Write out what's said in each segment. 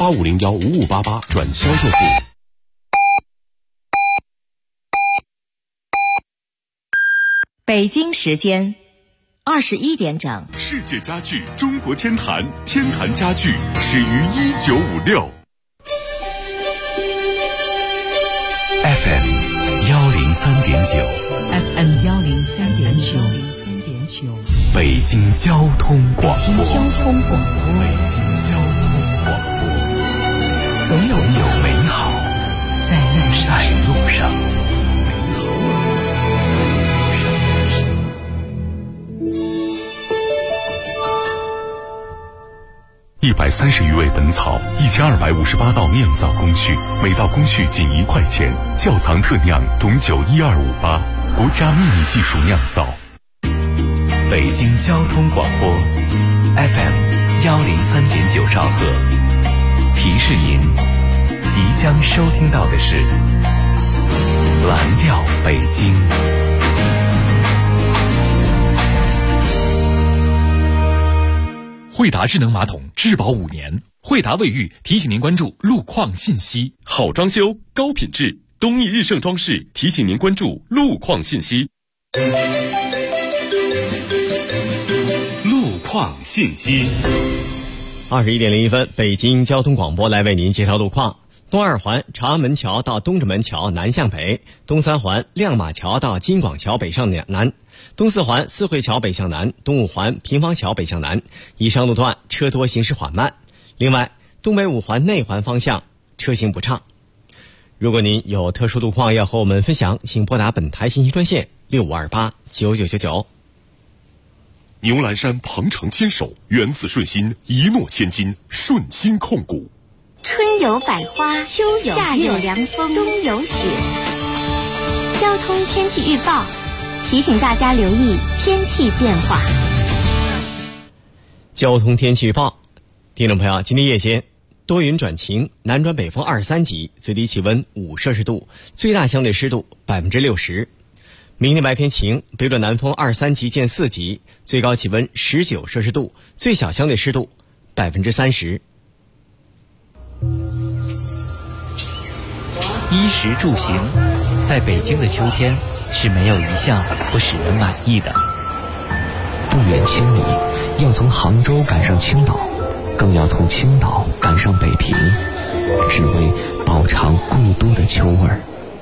85015588转销售部。 北京时间21点整。 世界家具中国天坛，天坛家具始于1956。 FM 103.9 FM 103.9 北京交通广播。 北京交通广播。 北京交通广播。总有美好在路上。130余味本草，1258道酿造工序，每道工序仅1块钱。窖藏特酿董酒12588，国家秘密技术酿造。北京交通广播 FM 103.9兆赫。提示您，即将收听到的是蓝调北京。 惠达智能马桶质保5年，惠达卫浴提醒您关注路况信息。 好装修，高品质，东义日盛装饰提醒您关注路况信息。路况信息。 21点01分，北京交通广播来为您介绍路况。东二环长安门桥到东直门桥南向北，东三环亮马桥到金广桥北向南，东四环四惠桥北向南，东五环平房桥北向南，以上路段车多行驶缓慢。另外，东北五环内环方向车行不畅。如果您有特殊路况要和我们分享，请拨打本台信息专线65289999。 牛栏山鹏程牵手，源自顺心，一诺千金，顺心控股。 春有百花，秋有夏有凉风，冬有雪。交通天气预报提醒大家留意天气变化。 交通天气预报，听众朋友，今天夜间多云转晴，南转北风23级，最低气温5摄氏度，最大相对湿度60%。明天白天晴，北转南风23级见4级，最高气温19摄氏度，最小相对湿度30%。 衣食住行，在北京的秋天是没有一项不使人满意的。 不远千里，要从杭州赶上青岛，更要从青岛赶上北平，只为饱尝故都的秋味儿。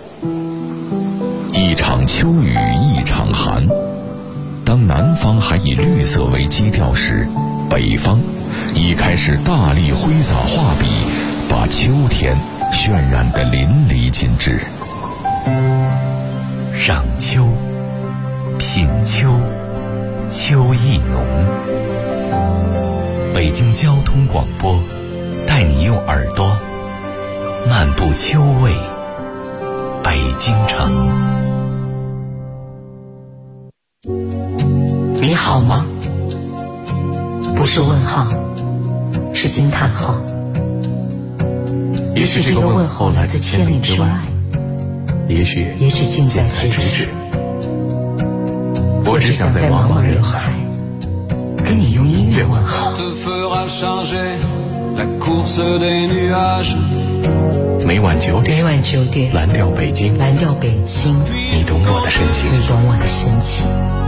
一场秋雨一场寒，当南方还以绿色为基调时，北方已开始大力挥洒画笔，把秋天渲染得淋漓尽致。 赏秋，品秋，秋意浓。北京交通广播带你用耳朵漫步秋味北京城。 你好吗？不是问号，是惊叹号。 也许这个问候来自千里之外，也许近在咫尺。我只想在茫茫人海跟你用音乐问候。每晚9点，蓝调北京，你懂我的深情。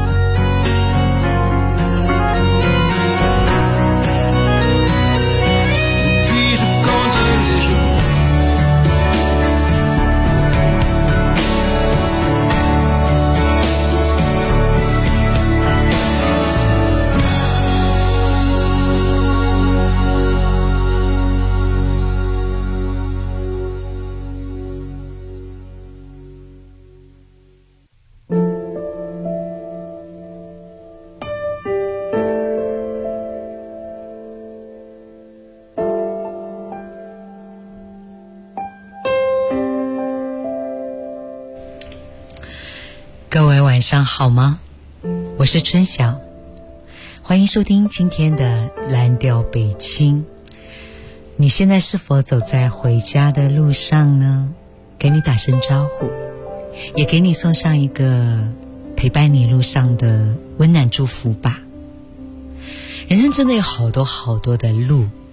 各位晚上好吗？我是春晓，欢迎收听今天的蓝调北京。你现在是否走在回家的路上呢？给你打声招呼，也给你送上一个陪伴你路上的温暖祝福吧。人生真的有好多好多的路，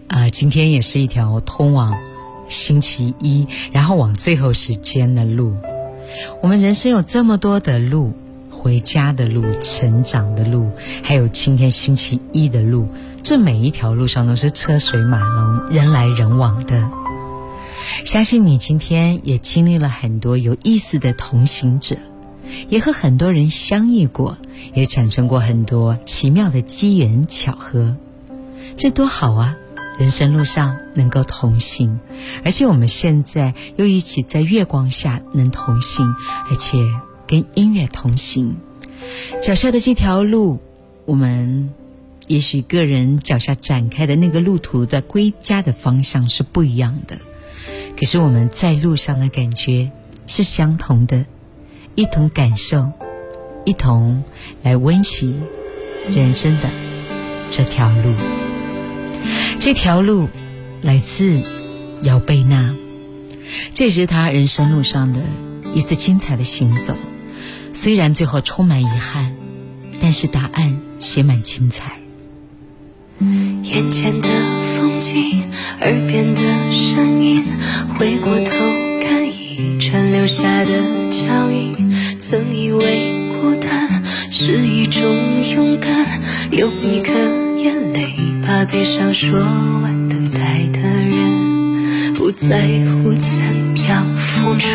今天也是一条通往星期一，然后往最后时间的路。我们人生有这么多的路，回家的路，成长的路，还有今天星期一的路，这每一条路上都是车水马龙，人来人往的。相信你今天也经历了很多有意思的同行者，也和很多人相遇过，也产生过很多奇妙的机缘巧合，这多好啊！人生路上能够同行，而且我们现在又一起在月光下能同行，而且跟音乐同行。脚下的这条路，我们也许个人脚下展开的那个路途的归家的方向是不一样的，可是我们在路上的感觉是相同的，一同感受，一同来温习人生的这条路。这条路来自姚贝娜，这也是她人生路上的一次精彩的行走。虽然最后充满遗憾，但是答案写满精彩。 眼前的风景，耳边的声音，回过头看一串留下的脚印。曾以为孤单是一种勇敢，用一颗眼泪把悲伤说完，等待的人不在乎怎样付出，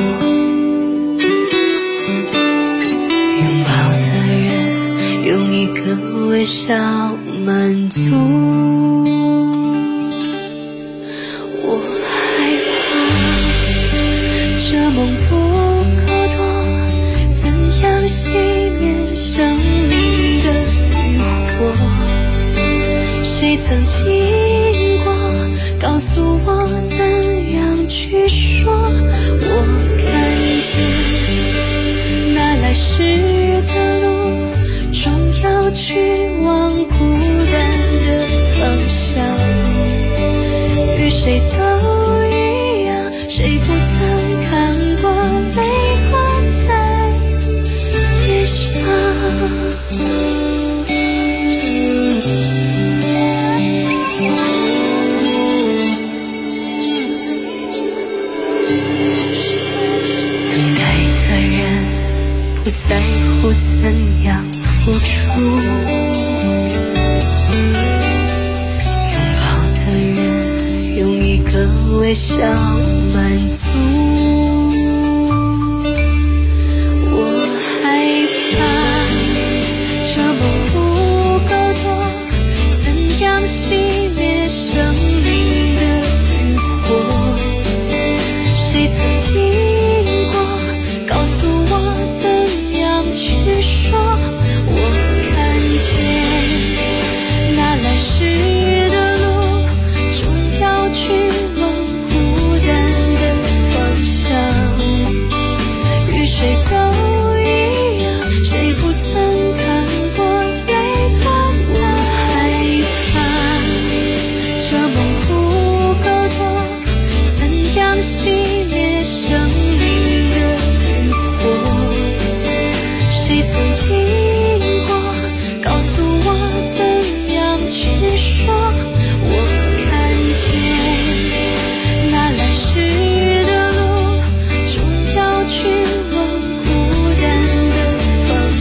拥抱的人用一个微笑满足。我害怕这梦不够多，怎样熄灭生命的渔火？谁曾经过告诉我怎样去说？我看见那来时的路，终要去往孤单的方向。与谁都一样，谁不曾看过泪挂在脸上。不在乎怎样付出，拥抱的人用一个微笑满足。我害怕这梦不够多，怎样熄灭生命的渔火？谁曾经过告诉我去说？我看见那来时的路，终要去往孤单的方向。与谁都一样，谁不曾看过泪落在。我害怕这梦不够多，怎样熄灭生命的渔火？谁曾经过告诉我怎样去说？我看见那来时的路，终要去往孤单的方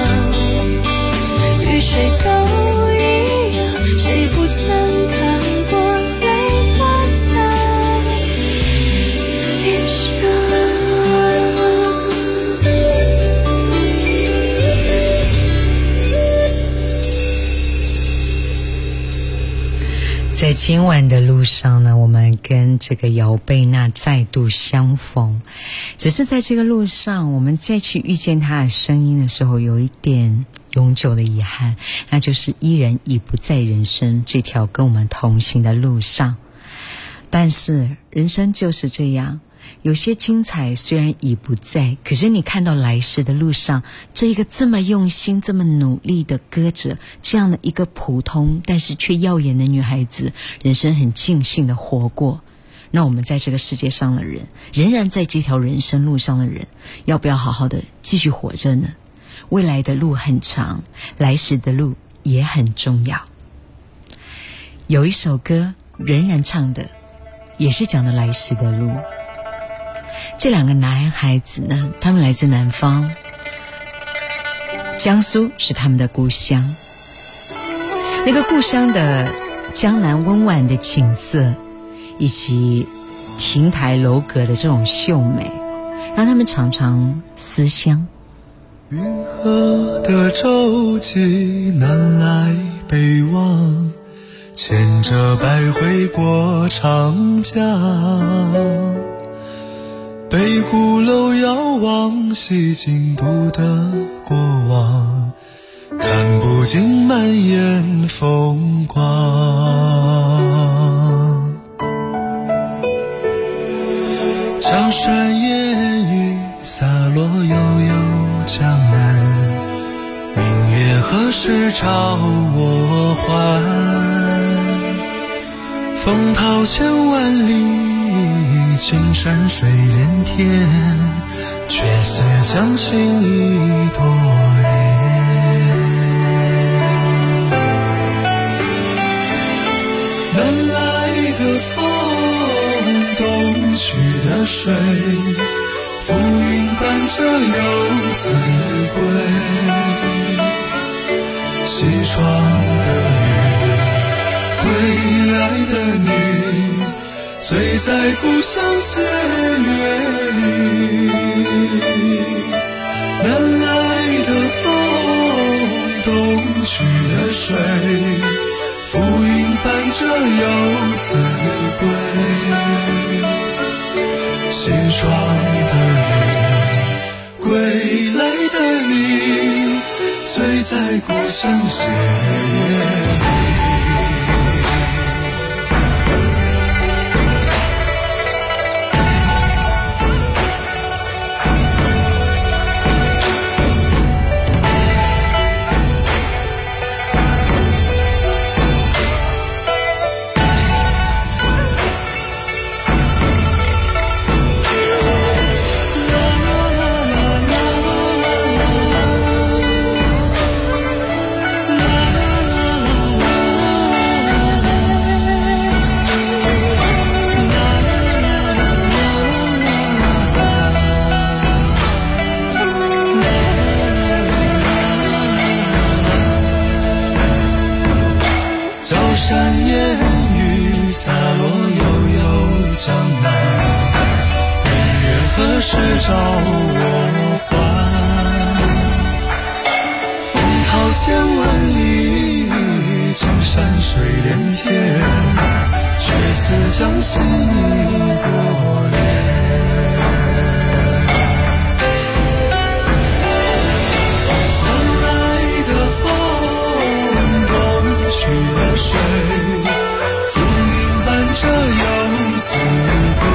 向。与谁都一样，谁不曾看过泪落在脸上。 在今晚的路上呢，我们跟这个姚贝娜再度相逢，只是在这个路上我们再去遇见她的声音的时候，有一点永久的遗憾，那就是依然已不在人生这条跟我们同行的路上。但是人生就是这样，有些精彩虽然已不在，可是你看到来时的路上，这一个这么用心这么努力的歌者，这样的一个普通但是却耀眼的女孩子，人生很尽兴的活过。那我们在这个世界上的人，仍然在这条人生路上的人，要不要好好的继续活着呢？未来的路很长，来时的路也很重要。 有一首歌仍然唱的也是讲的来时的路。这两个男孩子呢，他们来自南方，江苏是他们的故乡。那个故乡的江南温婉的景色以及亭台楼阁的这种秀美，让他们常常思乡。 运河的舟楫南来北往，牵着百回过长江。北鼓楼遥望西京都的过往，看不尽满眼风光。江山烟雨洒落悠悠江南，明月何时照我还？风涛千万里，青山水连天，却似将心一朵莲。南来的风，东去的水，浮云伴着游子归。西窗的雨，归来的你，醉在故乡斜月里。南来的风，东去的水，浮云伴着游子归。西窗的雨，归来的你，醉在故乡斜月里。山烟雨洒落悠悠江南，明月何时照我还？风涛千万里，青山水连天，却似将心一朵莲。南来的风，东去的水，浮云伴着游子归。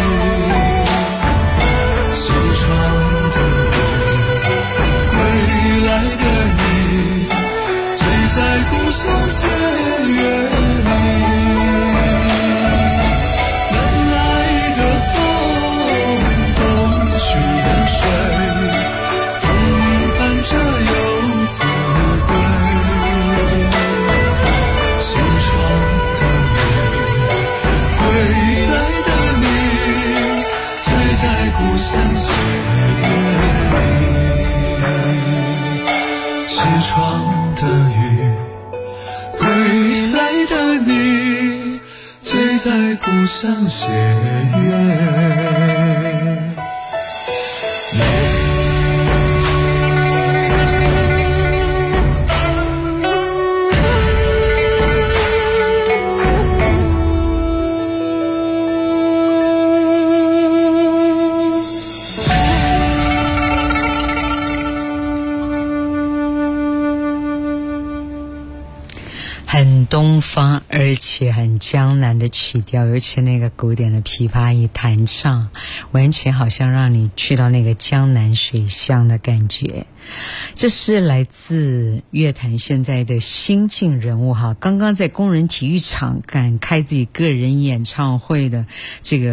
西窗的雨，归来的你，醉在故乡斜月里。南来的风，东去的水，浮云伴着游子归。西窗的雨，归来的你，醉在故乡斜月里。西窗的雨，归来的你，醉在故乡斜月里。 很东方而且很江南的曲调，尤其那个古典的琵琶一弹唱，完全好像让你去到那个江南水乡的感觉。这是来自乐坛现在的新晋人物刚刚在工人体育场开自己个人演唱会的这个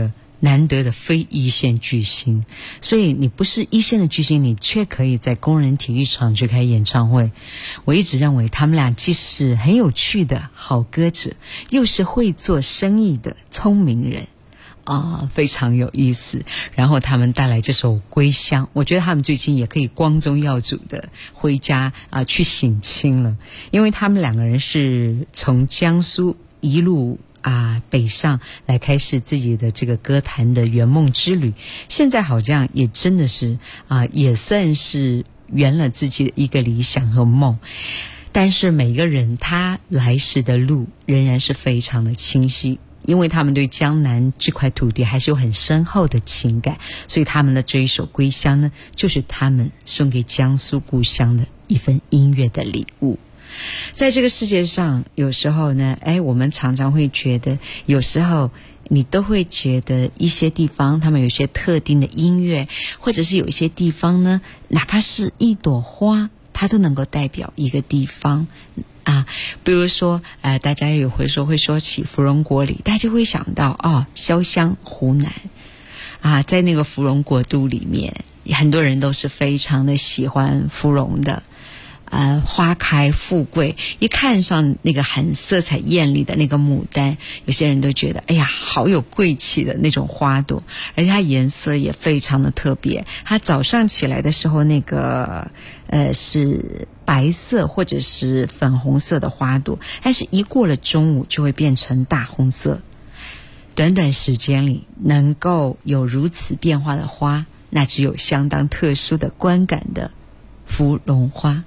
难得的非一线巨星，所以你不是一线的巨星，你却可以在工人体育场去开演唱会。我一直认为他们俩既是很有趣的好歌者，又是会做生意的聪明人非常有意思。然后他们带来这首《归乡》，我觉得他们最近也可以光宗耀祖的回家去省亲了，因为他们两个人是从江苏一路北上来开始自己的这个歌坛的圆梦之旅，现在好像也真的是也算是圆了自己的一个理想和梦。但是每个人他来时的路仍然是非常的清晰，因为他们对江南这块土地还是有很深厚的情感，所以他们的这一首《归乡》呢，就是他们送给江苏故乡的一份音乐的礼物。在这个世界上，有时候呢，我们常常会觉得，有时候你都会觉得一些地方他们有一些特定的音乐，或者是有一些地方呢，哪怕是一朵花，它都能够代表一个地方比如说大家也会说起芙蓉国里，大家就会想到潇湘湖南在那个芙蓉国都里面，很多人都是非常的喜欢芙蓉的花开富贵，一看上那个很色彩艳丽的那个牡丹，有些人都觉得好有贵气的那种花朵，而且它颜色也非常的特别。它早上起来的时候，那个是白色或者是粉红色的花朵，但是一过了中午就会变成大红色。短短时间里能够有如此变化的花，那只有相当特殊的观感的芙蓉花。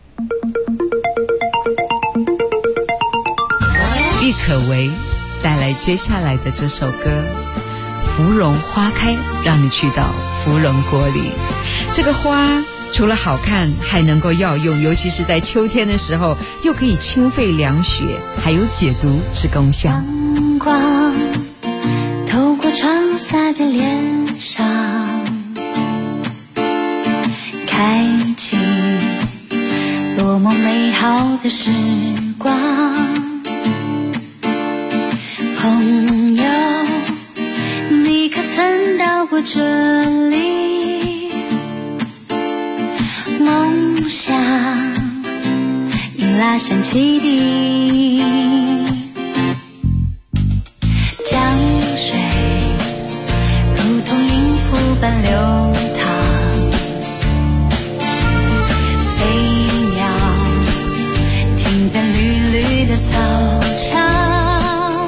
郁可唯带来接下来的这首歌《芙蓉花开》，让你去到芙蓉国里。这个花除了好看还能够药用，尤其是在秋天的时候，又可以清肺凉血，还有解毒之功效。 阳光透过窗洒在脸上，开启多么美好的时光。朋友，你可曾到过这里？梦想已拉上汽笛，江水如同音符般流淌，飞鸟停在绿绿的草场，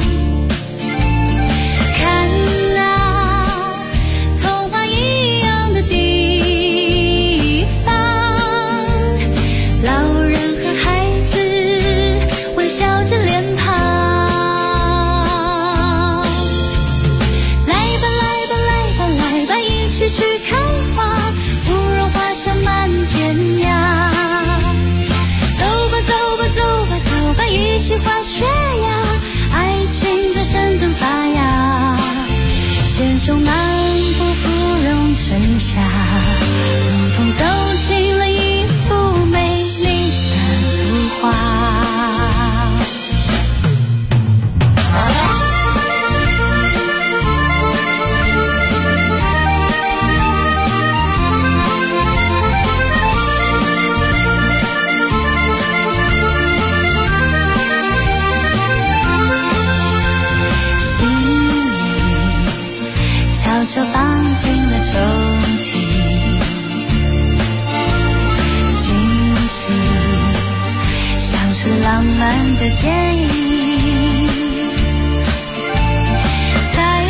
看那童话一样的地方，老人和孩子微笑着脸庞。来吧来吧来吧来吧，一起去看花，芙蓉花香满天涯。走吧走吧走吧走吧，一起滑雪呀，爱情在山洞发芽，牵手漫步芙蓉城下，如同走进了一幅美丽的图画。悄悄放进了抽屉，惊喜像是浪漫的电影，在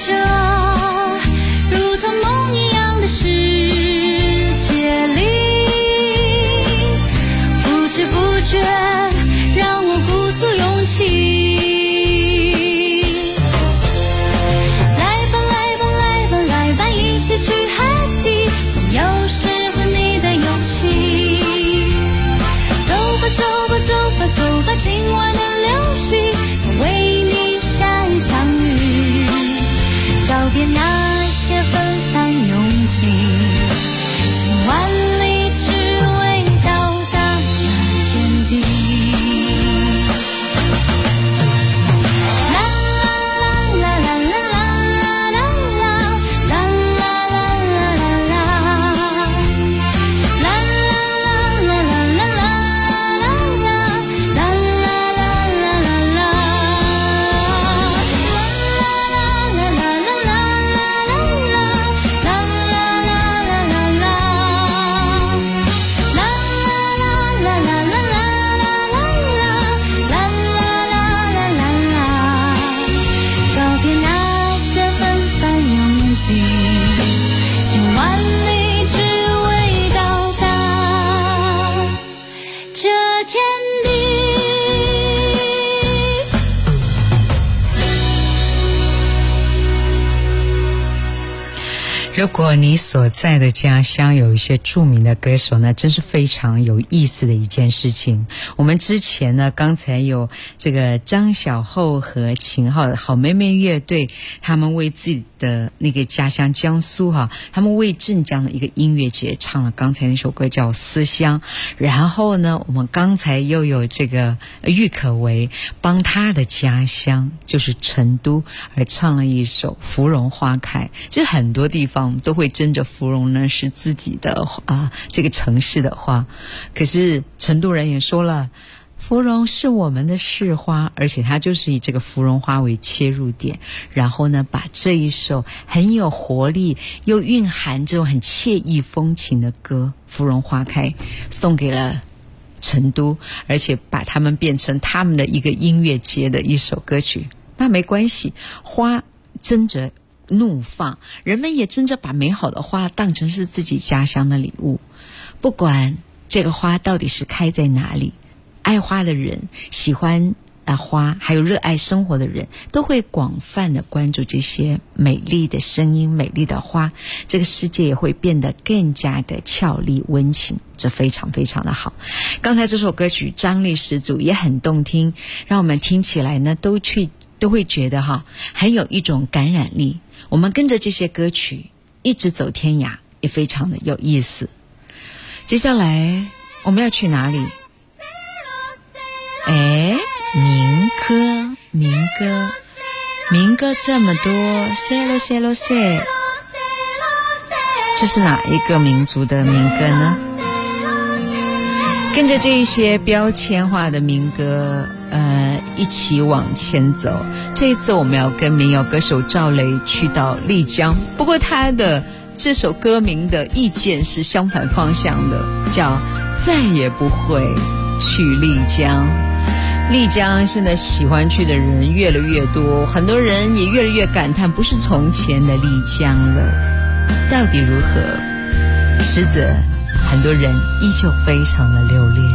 这如同梦一样的世界里，不知不觉让我鼓足勇气。一起去 happy， 总有适合你的勇气。走吧走吧走吧走吧，今晚的流星要为你下一场雨，告别那些纷繁拥挤，行万里只为到达这天地。啦啦啦啦啦啦啦啦啦。 行，行万里只为到达这天地。 如果你所在的家乡有一些著名的歌手呢，真是非常有意思的一件事情。我们之前呢，刚才有这个张小厚和秦昊的好妹妹乐队，他们为自己的那个家乡江苏他们为镇江的一个音乐节唱了刚才那首歌叫《思乡》。然后呢，我们刚才又有这个郁可唯帮他的家乡就是成都而唱了一首《芙蓉花开》。这很多地方都会争着芙蓉呢是自己的这个城市的花，可是成都人也说了，芙蓉是我们的市花，而且它就是以这个芙蓉花为切入点，然后呢把这一首很有活力又蕴含这种很惬意风情的歌《芙蓉花开》送给了成都，而且把他们变成他们的一个音乐节的一首歌曲。那没关系，花争着怒放，人们也争着把美好的花当成是自己家乡的礼物。不管这个花到底是开在哪里，爱花的人，喜欢花，还有热爱生活的人，都会广泛的关注这些美丽的声音、美丽的花，这个世界也会变得更加的俏丽温情，这非常非常的好。刚才这首歌曲张力十足，也很动听，让我们听起来呢都会觉得很有一种感染力。我们跟着这些歌曲一直走天涯，也非常的有意思。接下来我们要去哪里？民歌这么多，塞罗塞罗塞，这是哪一个民族的民歌呢？跟着这一些标签化的民歌一起往前走。这一次我们要跟民谣歌手赵雷去到丽江，不过他的这首歌名的意见是相反方向的，叫再也不会去丽江。丽江现在喜欢去的人越来越多，很多人也越来越感叹不是从前的丽江了。到底如何？实则很多人依旧非常的留恋。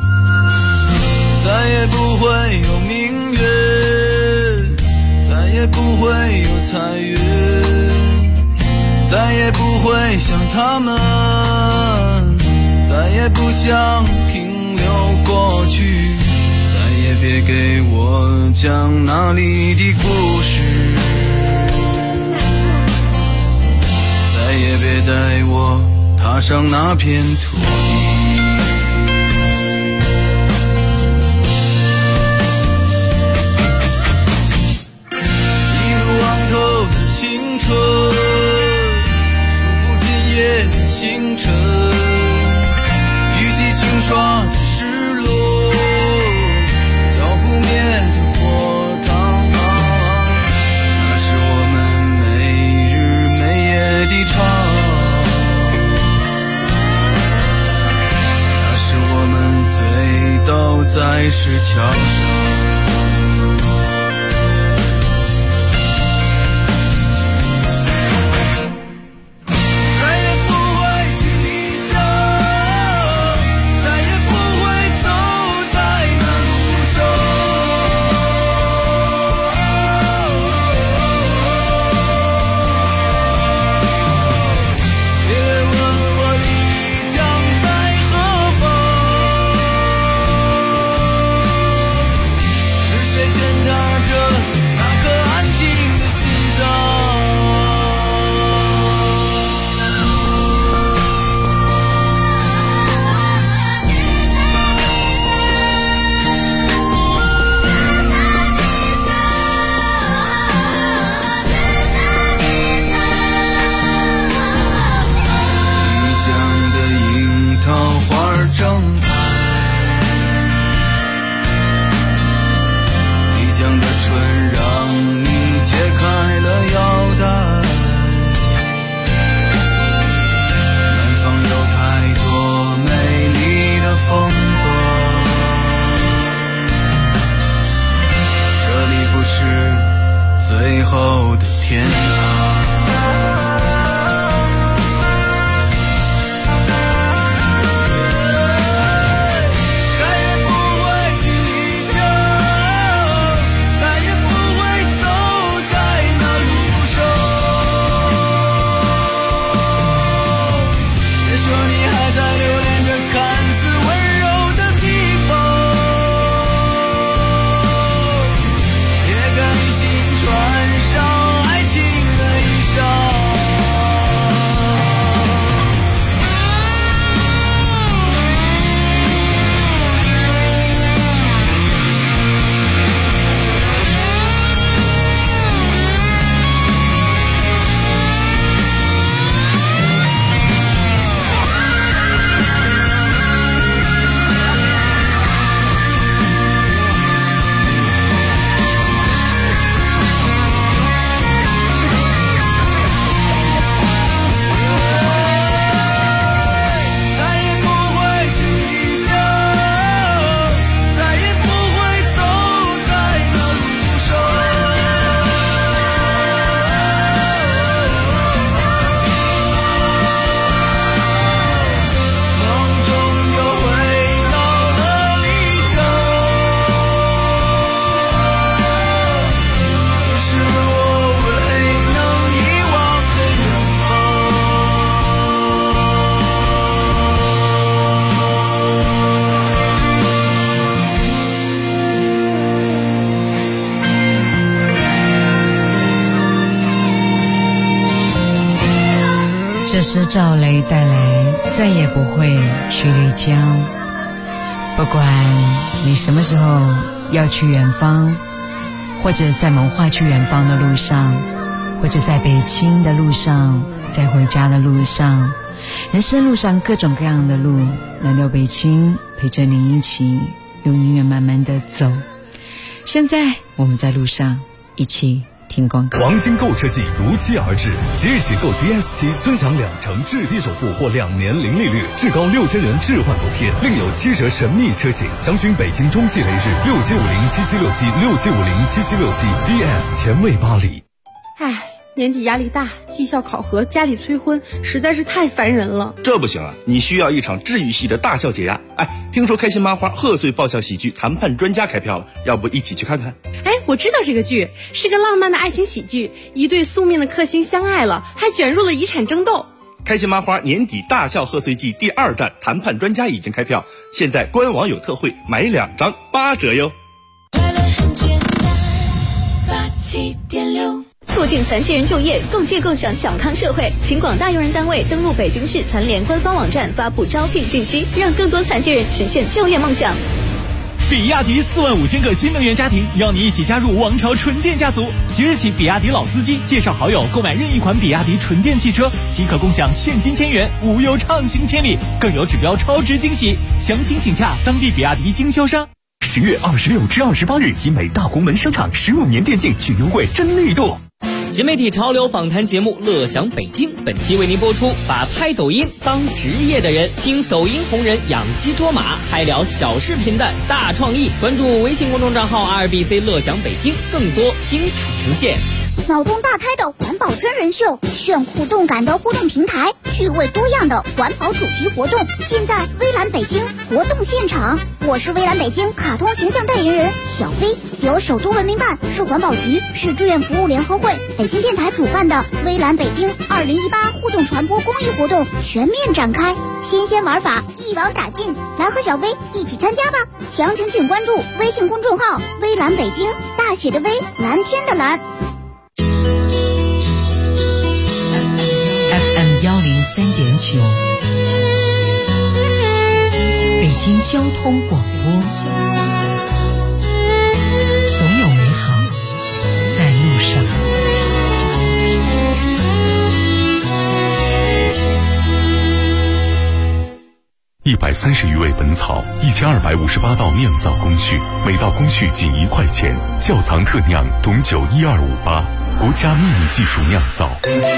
再也不会有明月，再也不会有彩云，再也不会想他们，再也不想停留过去，再也别给我讲那里的故事，再也别带我踏上那片土地。一如往头的青春，数不尽夜的星辰，雨季轻刷的失落，浇不灭的火塘，那是我们没日没夜的唱，那是我们醉倒在石桥上。最后的天堂。 这是赵雷带来再也不会去丽江。不管你什么时候要去远方，或者在谋划去远方的路上，或者在北京的路上，在回家的路上，人生路上各种各样的路，蓝调北京陪着你一起用音乐慢慢的走。现在我们在路上一起听广告。 黄金购车季如期而至，即日起购 DS7尊享2成置地首付或2年零利率，至高6000元置换补贴，另有7折神秘车型。详询北京中汽雷士6750776767507767 DS 前卫巴黎。 年底压力大，绩效考核，家里催婚，实在是太烦人了。 这不行啊，你需要一场治愈系的大笑解压。听说开心麻花贺岁爆笑喜剧《谈判专家》开票了，要不一起去看看？ 我知道这个剧是个浪漫的爱情喜剧，一对宿命的克星相爱了，还卷入了遗产争斗。 开心麻花年底大笑贺岁季第2站《谈判专家》已经开票，现在官网有特惠，买2张8折哟。 快乐很简单，87.6。 促进残疾人就业，共建共享小康社会，请广大用人单位登录北京市残联官方网站发布招聘信息，让更多残疾人实现就业梦想。 比亚迪45000个新能源家庭邀你一起加入王朝纯电家族。即日起，比亚迪老司机介绍好友购买任意款比亚迪纯电汽车，即可共享现金1000元、无忧畅行千里，更有指标超值惊喜。详情请洽当地比亚迪经销商。 10月26至28日，集美大红门商场15年电竞巨优惠真力度。 新媒体潮流访谈节目《乐享北京》本期为您播出，把拍抖音当职业的人，听抖音红人养鸡捉马，嗨聊小视频的大创意。关注微信公众账号 2BC 乐享北京，更多精彩呈现。 脑洞大开的环保真人秀，炫酷动感的互动平台，趣味多样的环保主题活动，现在微蓝北京活动现场。我是微蓝北京卡通形象代言人小飞，由首都文明办、市环保局、市志愿服务联合会、北京电台主办的微蓝北京2018互动传播公益活动全面展开，新鲜玩法一网打尽，来和小飞一起参加吧！详情请关注微信公众号微蓝北京，大写的微，蓝天的蓝。 FM 103.9，北京交通广播，总有美好在路上。 130余味本草，1258道酿造工序，每道工序仅1块钱。窖藏特酿董酒12588，国家秘密技术酿造。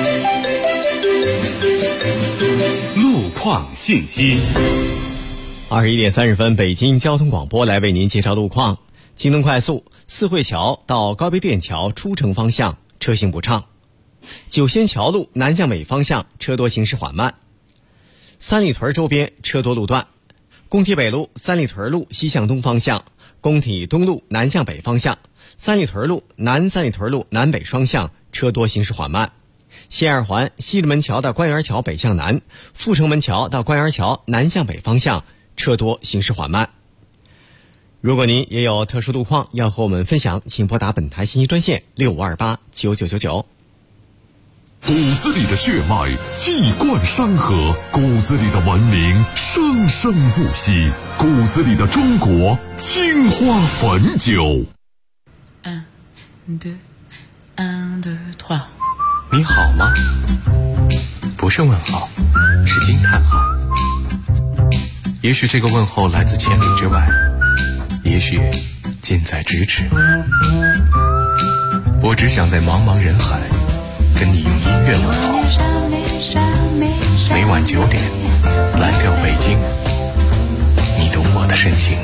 路况信息。 21点30分，北京交通广播来为您介绍路况。京东快速四惠桥到高碑店桥出城方向车行不畅，九仙桥路南向北方向车多行驶缓慢，三里屯周边车多路段，工体北路三里屯路西向东方向，工体东路南向北方向，三里屯路南北双向车多行驶缓慢。西二环西直门桥到官园桥北向南，阜成门桥到官园桥南向北方向车多行驶缓慢。如果您也有特殊路况要和我们分享，请拨打本台信息专线65289999。 骨子里的血脉气贯山河，骨子里的文明生生不息，骨子里的中国青花汾酒。 你好吗？不是问号，是惊叹号。也许这个问候来自千里之外，也许近在咫尺。我只想在茫茫人海跟你用音乐问候。每晚9点，蓝调北京，你懂我的深情。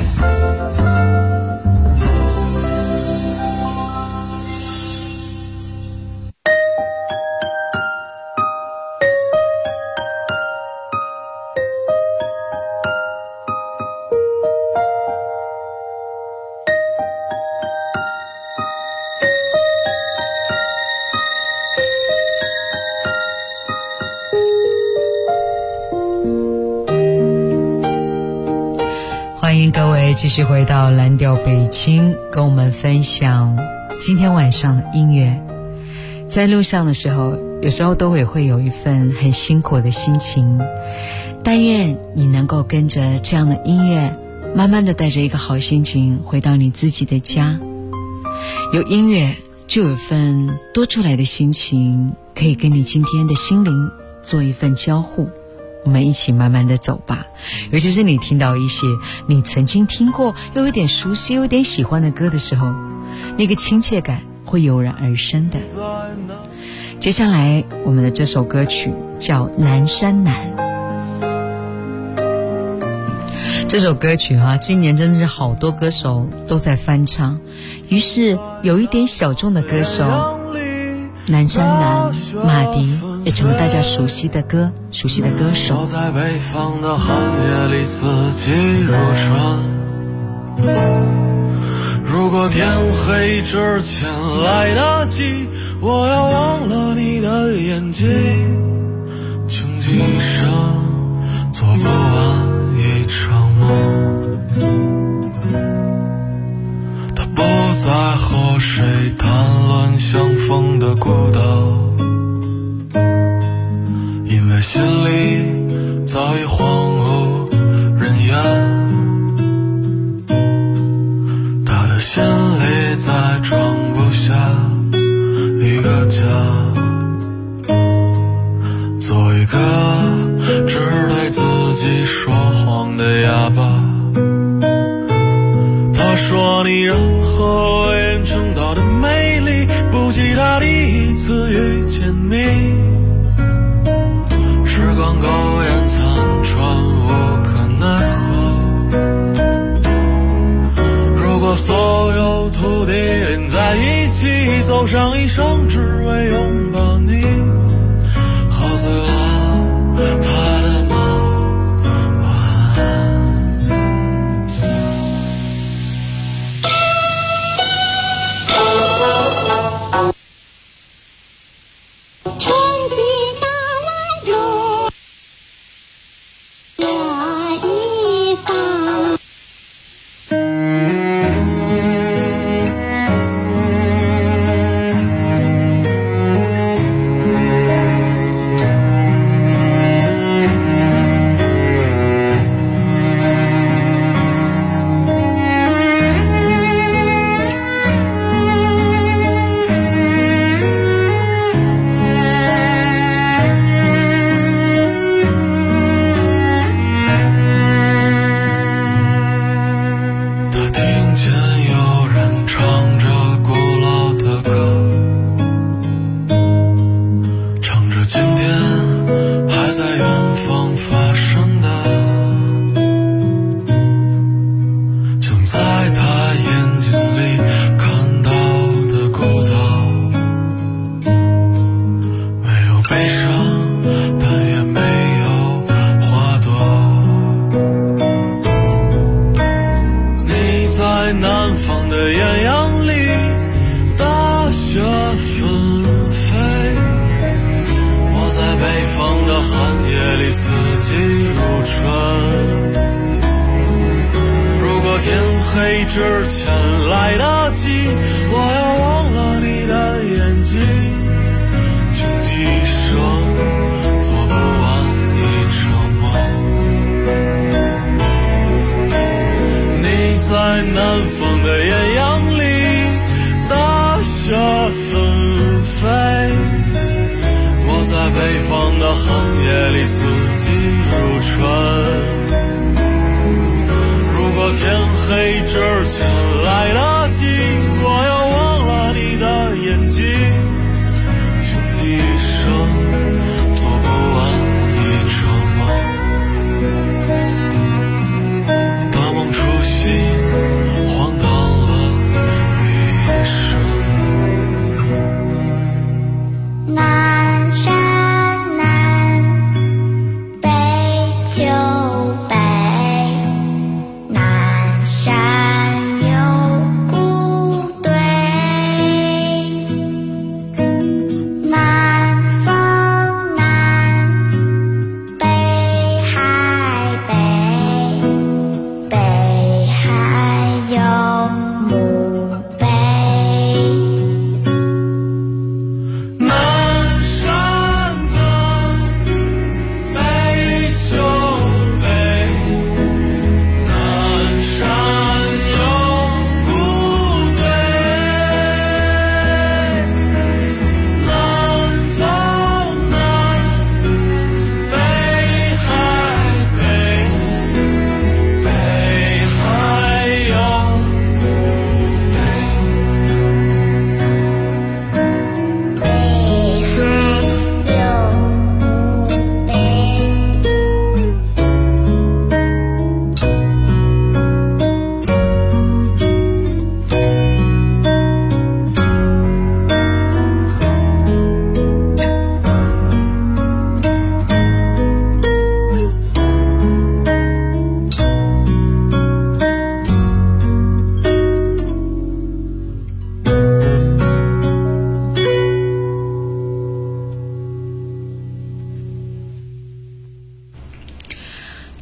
欢迎各位继续回到蓝调北京，跟我们分享今天晚上的音乐。在路上的时候， 有时候都会有一份很辛苦的心情。但愿你能够跟着这样的音乐，慢慢的带着一个好心情回到你自己的家。有音乐就有一份多出来的心情，可以跟你今天的心灵做一份交互。我们一起慢慢的走吧，尤其是你听到一些你曾经听过又有点熟悉又有点喜欢的歌的时候，那个亲切感会油然而生的。接下来我们的这首歌曲叫《南山南》。这首歌曲今年真的是好多歌手都在翻唱，于是有一点小众的歌手南山南马迪也成了大家熟悉的歌手。 在北方的寒夜里，四季如春。如果天黑之前来得及，我要忘了你的眼睛，穷极一生做不完一场梦。他不再和谁谈论相逢的孤岛，因为心里早已荒无人烟。他的心里再装不下一个家，做一个只对自己说谎的哑巴。他说你任何为人称道的美丽，不及他第一次遇见你。时光苟延残喘，无可奈何。如果所有土地连在一起，走上一生只为拥抱你，喝醉了他的梦。 南山有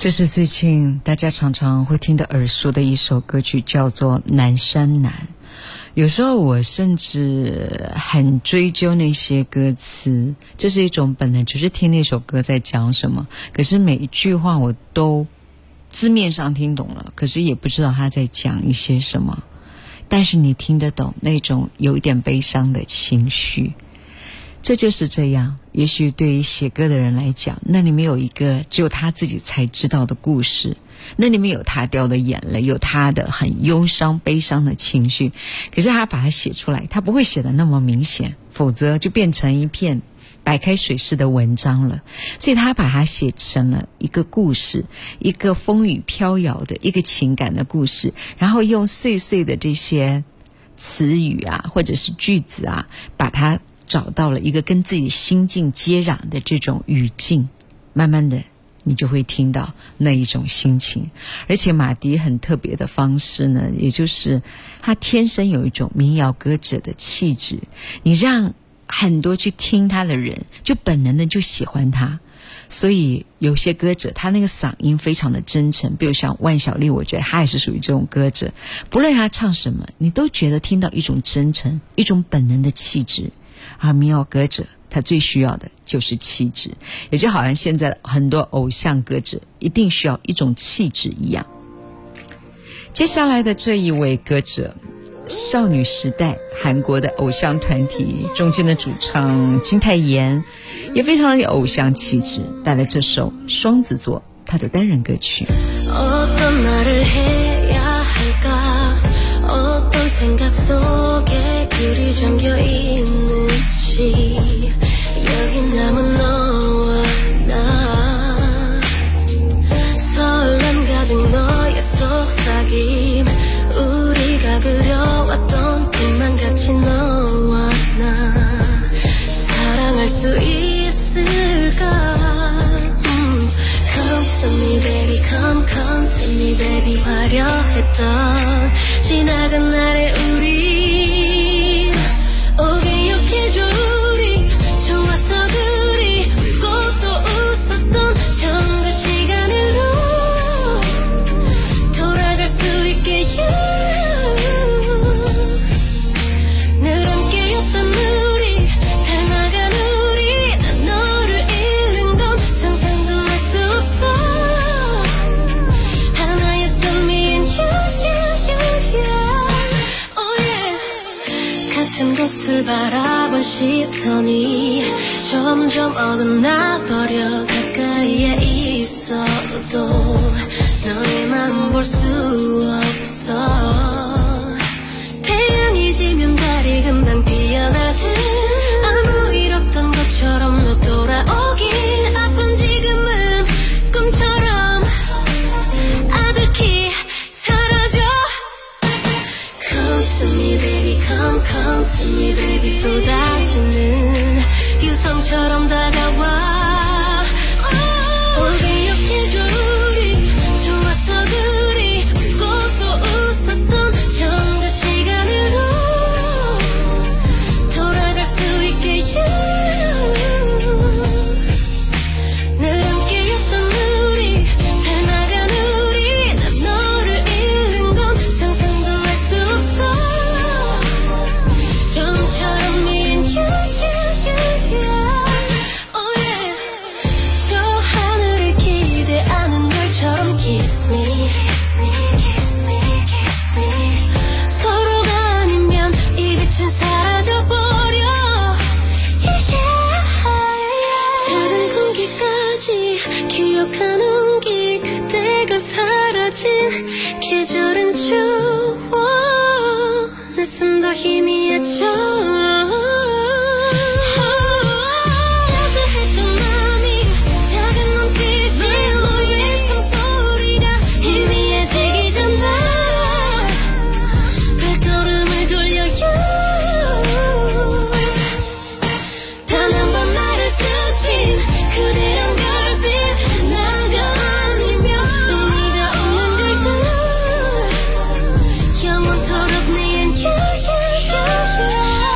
这是最近大家常常会听得耳熟的一首歌曲，叫做《南山南》。有时候我甚至很追究那些歌词，这是一种本能，就是听那首歌在讲什么。可是每一句话我都字面上听懂了，可是也不知道他在讲一些什么。但是你听得懂那种有一点悲伤的情绪。这就是这样，也许对于写歌的人来讲，那里面有一个只有他自己才知道的故事，那里面有他掉的眼泪，有他的很忧伤悲伤的情绪，可是他把它写出来，他不会写得那么明显，否则就变成一片白开水式的文章了。所以他把它写成了一个故事，一个风雨飘摇的一个情感的故事，然后用碎碎的这些词语啊或者是句子啊，把它找到了一个跟自己心境接壤的这种语境，慢慢的你就会听到那一种心情。而且马迪很特别的方式呢，也就是他天生有一种民谣歌者的气质，你让很多去听他的人就本能的就喜欢他。所以有些歌者他那个嗓音非常的真诚，比如像万晓利，我觉得他也是属于这种歌者，不论他唱什么你都觉得听到一种真诚，一种本能的气质。而民谣歌者他最需要的就是气质，也就好像现在很多偶像歌者一定需要一种气质一样。接下来的这一位歌者，少女时代韩国的偶像团体中间的主唱金泰妍，也非常有偶像气质，带来这首双子座他的单人歌曲。 어떤 생각 속에 글이 잠겨있는지 여기 남은 너와 나 설렘 가득 너의 속삭임 우리가 그려왔던 꿈만 같이 너와 나 사랑할 수 있을까 Come to me baby come to me baby 화려했던 지나간 날의 우리 기억해줘 우리 좋았어 그리 웃고 또 웃었던 처음 그 시간으로 돌아갈 수 있게 늘 함께였던 우리 닮아간 우리 난 너를 잃는 건 상상도 할 수 없어 하나였던 me and you 같은 곳을 바라본 시선이 점점 어긋나버려 가까이에 있어도 너의 마음 볼 수 없어 태양이 지면 달이 금방 피어나듯 아무 일 없던 것처럼 너 돌아오길 아픈 지금은 꿈처럼 아득히 사라져 Come to me baby come to me baby 쏟아지는 유성처럼 다가와 기억해줘 우리 좋았어 그리 웃고 또 웃었던 처음 그 시간으로 돌아갈 수 있게 늘 함께였던 우리 닮아간 우리 난 너를 잃는 건 상상도 할 수 없어 좀처럼 me and you oh yeah 저 하늘을 기대하는 별처럼 kiss me kiss me kiss me 서로가 아니면 이 빛은 사라져버려 작은 공기까지 기억하는 게 그때가 사라진 계절은 추워 내 숨도 희미해져 따스했던 맘이 작은 눈빛이 너의 숨소리가 희미해지기 전에 발걸음을 돌려요 단 한 번 나를 스친 그대란 별빛 나가 아니면 의미가 없는 걸들 영원토록 me and you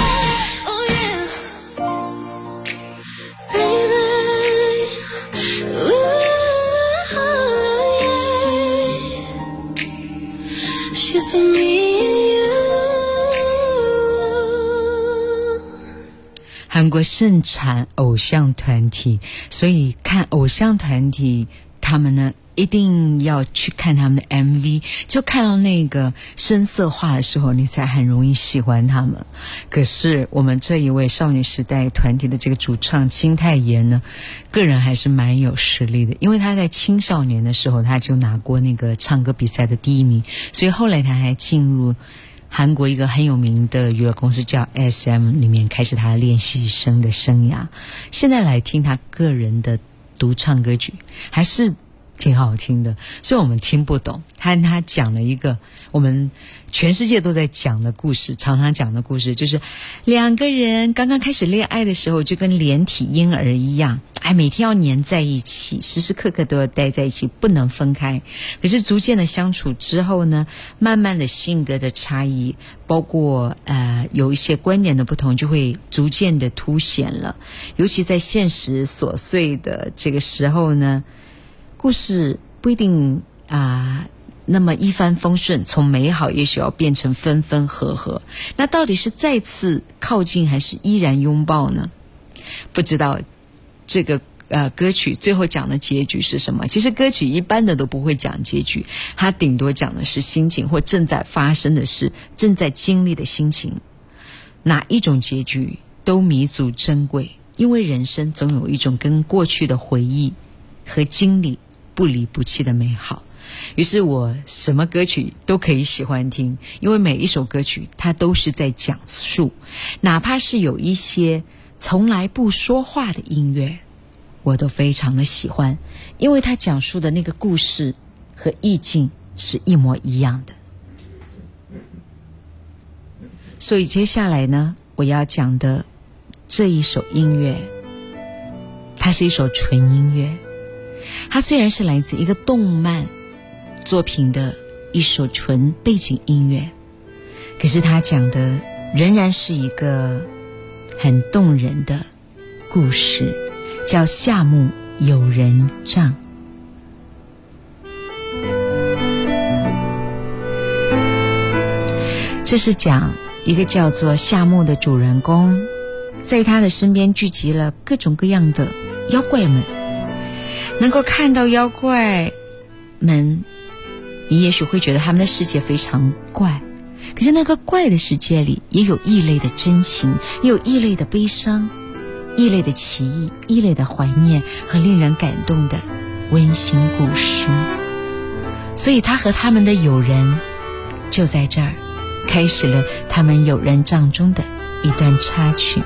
韩国盛产偶像团体，所以看偶像团体他们呢一定要去看他们的 MV， 就看到那个深色画的时候，你才很容易喜欢他们。可是我们这一位少女时代团体的这个主唱金泰妍呢，个人还是蛮有实力的，因为他在青少年的时候他就拿过那个唱歌比赛的第1名，所以后来他还进入韩国一个很有名的娱乐公司叫 SM 里面，开始他练习生的生涯。现在来听他个人的独唱歌曲，还是挺好听的，所以我们听不懂。他讲了一个我们全世界都在讲的故事，常常讲的故事，就是2个人刚刚开始恋爱的时候，就跟连体婴儿一样，每天要黏在一起，时时刻刻都要待在一起，不能分开。可是逐渐的相处之后呢，慢慢的性格的差异，包括有一些观点的不同，就会逐渐的凸显了。尤其在现实琐碎的这个时候呢，故事不一定那么一帆风顺，从美好也许要变成分分合合。那到底是再次靠近还是依然拥抱呢？不知道这个歌曲最后讲的结局是什么。其实歌曲一般的都不会讲结局，它顶多讲的是心情或正在发生的事，正在经历的心情。哪一种结局都弥足珍贵，因为人生总有一种跟过去的回忆和经历不离不弃的美好。于是我什么歌曲都可以喜欢听，因为每一首歌曲它都是在讲述，哪怕是有一些从来不说话的音乐，我都非常的喜欢，因为它讲述的那个故事和意境是一模一样的。所以接下来呢，我要讲的这一首音乐，它是一首纯音乐。它虽然是来自一个动漫作品的一首纯背景音乐，可是它讲的仍然是一个很动人的故事，叫《夏目友人帐》。这是讲一个叫做夏目的主人公，在他的身边聚集了各种各样的妖怪们。能够看到妖怪们，你也许会觉得他们的世界非常怪，可是那个怪的世界里也有异类的真情，也有异类的悲伤，异类的奇异，异类的怀念和令人感动的温馨故事。所以他和他们的友人就在这儿开始了他们友人帐中的一段插曲。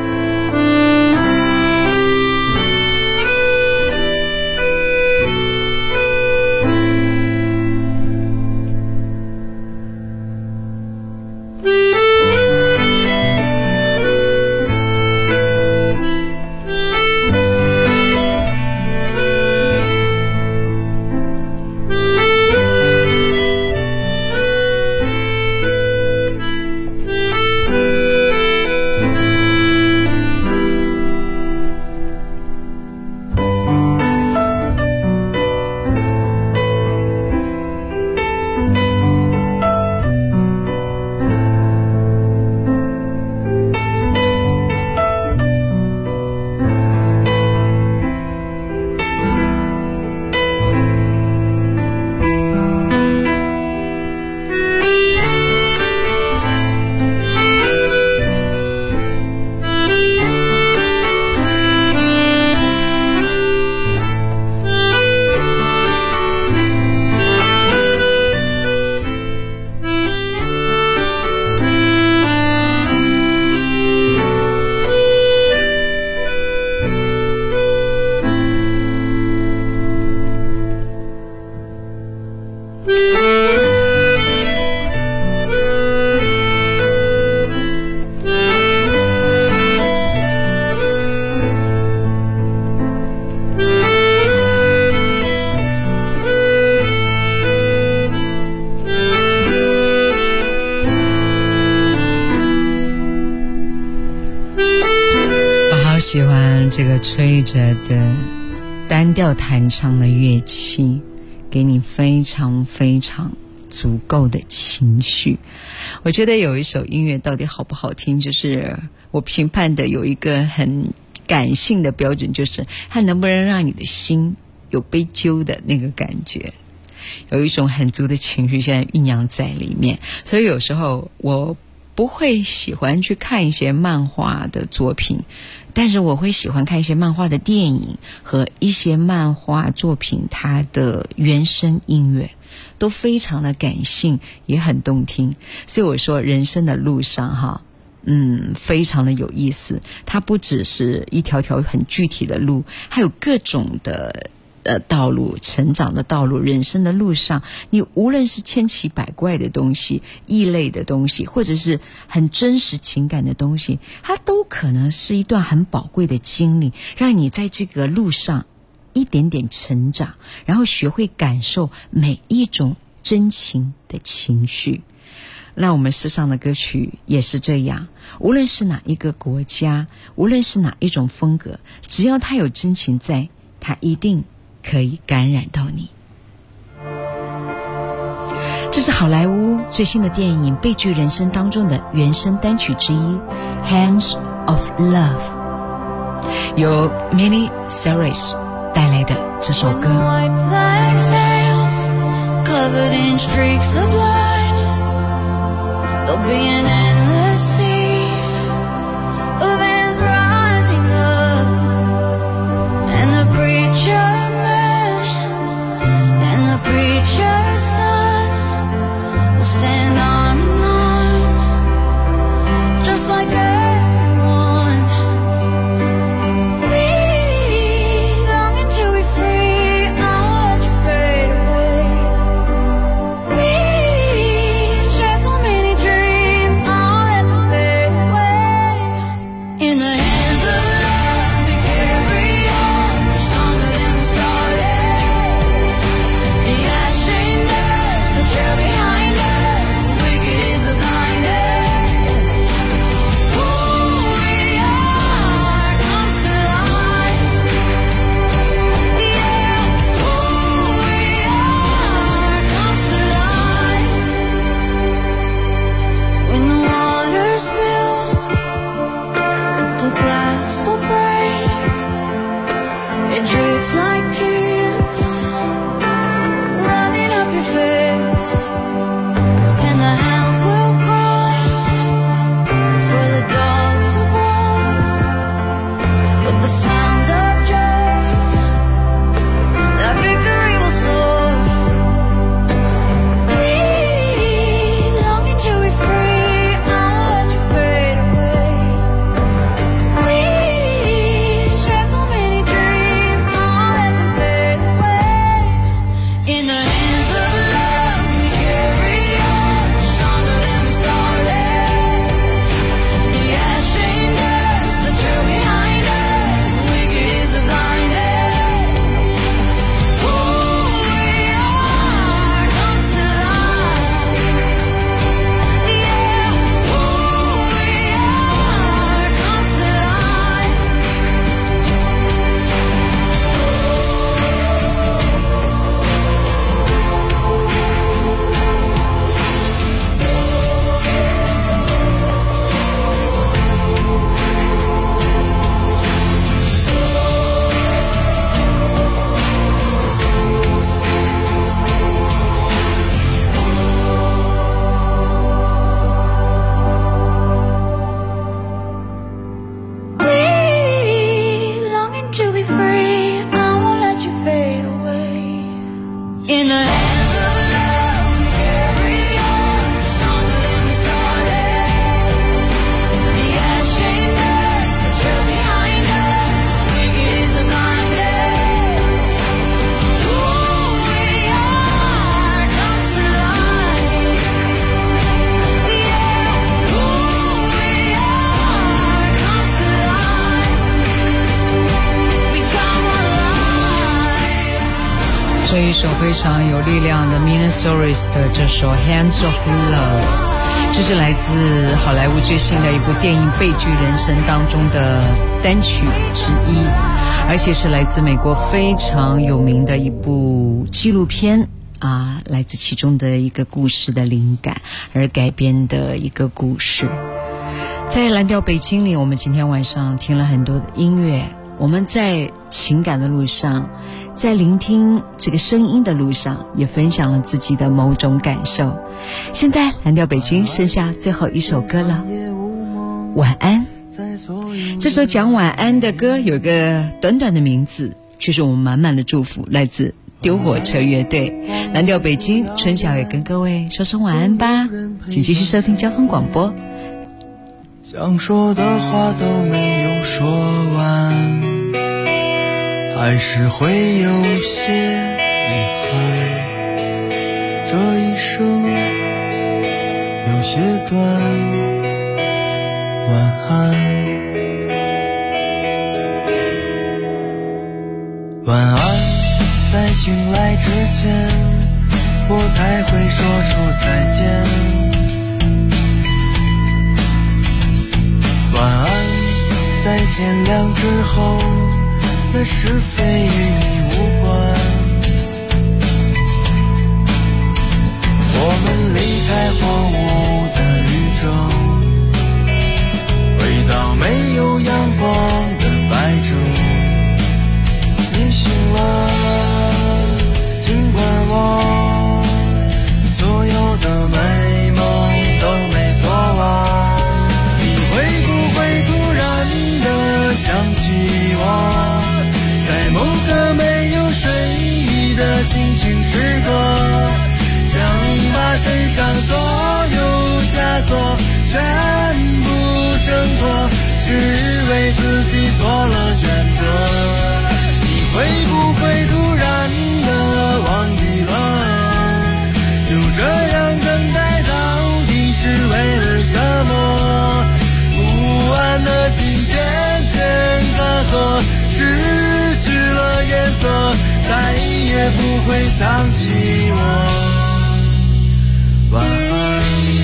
喜欢这个吹着的单调弹唱的乐器，给你非常非常足够的情绪。我觉得有一首音乐到底好不好听，就是我评判的有一个很感性的标准，就是它能不能让你的心有被揪的那个感觉，有一种很足的情绪现在酝酿在里面。所以有时候我不会喜欢去看一些漫画的作品，但是我会喜欢看一些漫画的电影和一些漫画作品，它的原声音乐都非常的感性，也很动听。所以我说人生的路上非常的有意思，它不只是一条条很具体的路，还有各种的道路，成长的道路，人生的路上，你无论是千奇百怪的东西，异类的东西，或者是很真实情感的东西，它都可能是一段很宝贵的经历，让你在这个路上一点点成长，然后学会感受每一种真情的情绪。那我们世上的歌曲也是这样，无论是哪一个国家，无论是哪一种风格，只要它有真情在，它一定可以感染到你。这是好莱坞最新的电影《悲剧人生》当中的原声单曲之一 Hands of Love， 由 Miley Cyrus 带来的这首歌。 Covered in streaks of blood, there'll be an endless sea of hands rising up, and the preacher man and the preacher's son will stand arm in arm, just like everyone. We longing to be free, I won't let you fade away. We shared so many dreams, I'll let them fade away. In the hands of love we carry on, stronger than we started. The ash chained us, the trail behind us, wicked is the blinded. Who we are comes to life. Yeah, who we are comes to life. When the water spills, the glass will break. It drips like tears running up your face, and the hounds will cry for the dogs of war. But the sounds of joy, that victory will soar. We longing to be free, I won't let you fade away. We shared so many dreams, I'll let them fade away. In the hands of love we carry on, stronger than we started. The ash chained us, the trail behind us, wicked is the blinded. Who we are comes to life. Yeah, who we are comes to life. 这一首非常有力量的 Miley Cyrus 的这首 Hands of Love， 这是来自好莱坞最新的一部电影《悲剧人生》当中的单曲之一，而且是来自美国非常有名的一部纪录片， 来自其中的一个故事的灵感而改编的一个故事。在蓝调北京里，我们今天晚上听了很多的音乐，我们在情感的路上，在聆听这个声音的路上，也分享了自己的某种感受。现在蓝调北京剩下最后一首歌了，晚安。这首讲晚安的歌有个短短的名字，却是我们满满的祝福，来自丢火车乐队。蓝调北京，春晓也跟各位说声晚安吧，请继续收听交通广播。 想说的话都没有说完，还是会有些遗憾，这一生有些短。晚安，晚安，在醒来之前不太会说出再见。晚安，在天亮之后的是非与你无关。我们离开荒芜的绿洲，回到没有阳光的白昼。你醒了，尽管我所有的美梦都没做完。你会不会突然的想起我，在某个没有睡意的清醒时刻，想把身上所有枷锁全部挣脱，只为自己做了选择。你会不会突然的忘记了，就这样等待到底是为了什么？不安的心渐渐干涸，失去了颜色，再也不会想起我。晚安。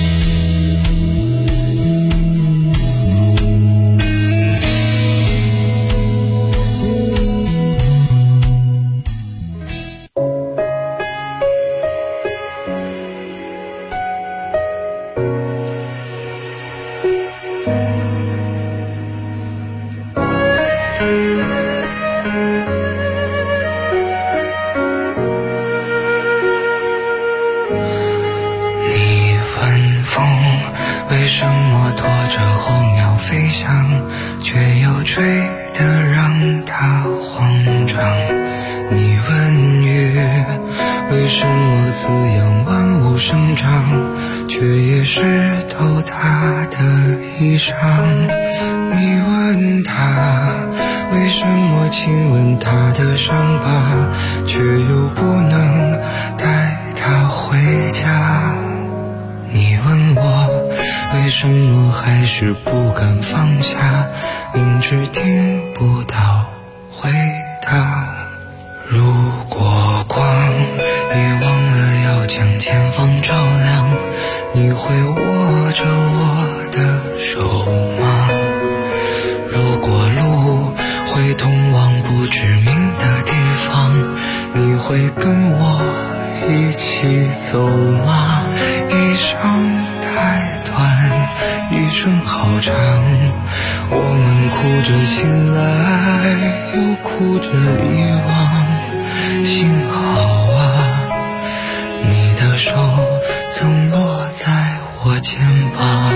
你问他为什么亲吻他的伤疤，却又不能带他回家。你问我为什么还是不敢放下，明知听不到回答。如果光也忘了要将前方照亮，你会握着我的手吗？如果路会通往不知名的地方，你会跟我一起走吗？一生太短，一生好长，我们哭着醒来，又哭着遗忘。幸好啊，你的手曾落在我肩膀，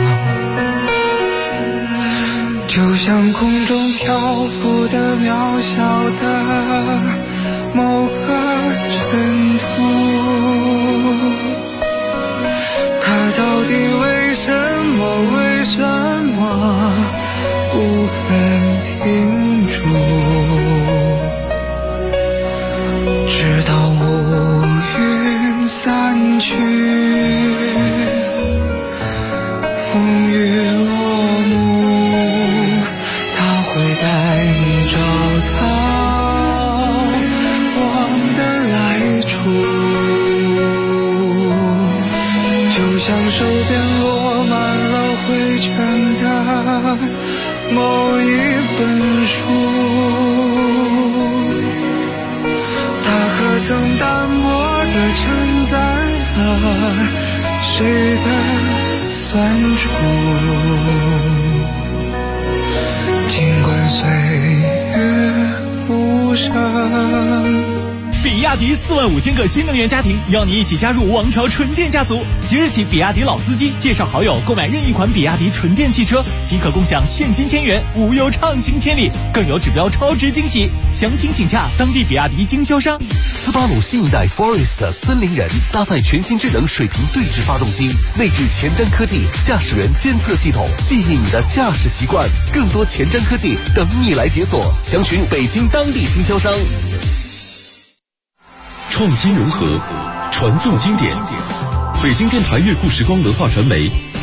就像空中漂浮的渺小的某个尘土，它到底为什么不肯停住？直到乌云散去，风雨落幕，它会带你找到光的来处。就像手边落满谁的酸楚？尽管岁月无声。 比亚迪45000个新能源家庭邀你一起加入王朝纯电家族。即日起，比亚迪老司机介绍好友购买任意款比亚迪纯电汽车，即可共享现金1000元，无忧畅行千里，更有指标超值惊喜。详情请洽当地比亚迪经销商。 斯巴鲁新一代 Forest 森林人搭载全新智能水平对置发动机，内置前瞻科技驾驶员监测系统，记忆你的驾驶习惯。更多前瞻科技等你来解锁，详询北京当地经销商。 创新融合，传颂经典。北京电台乐库时光文化传媒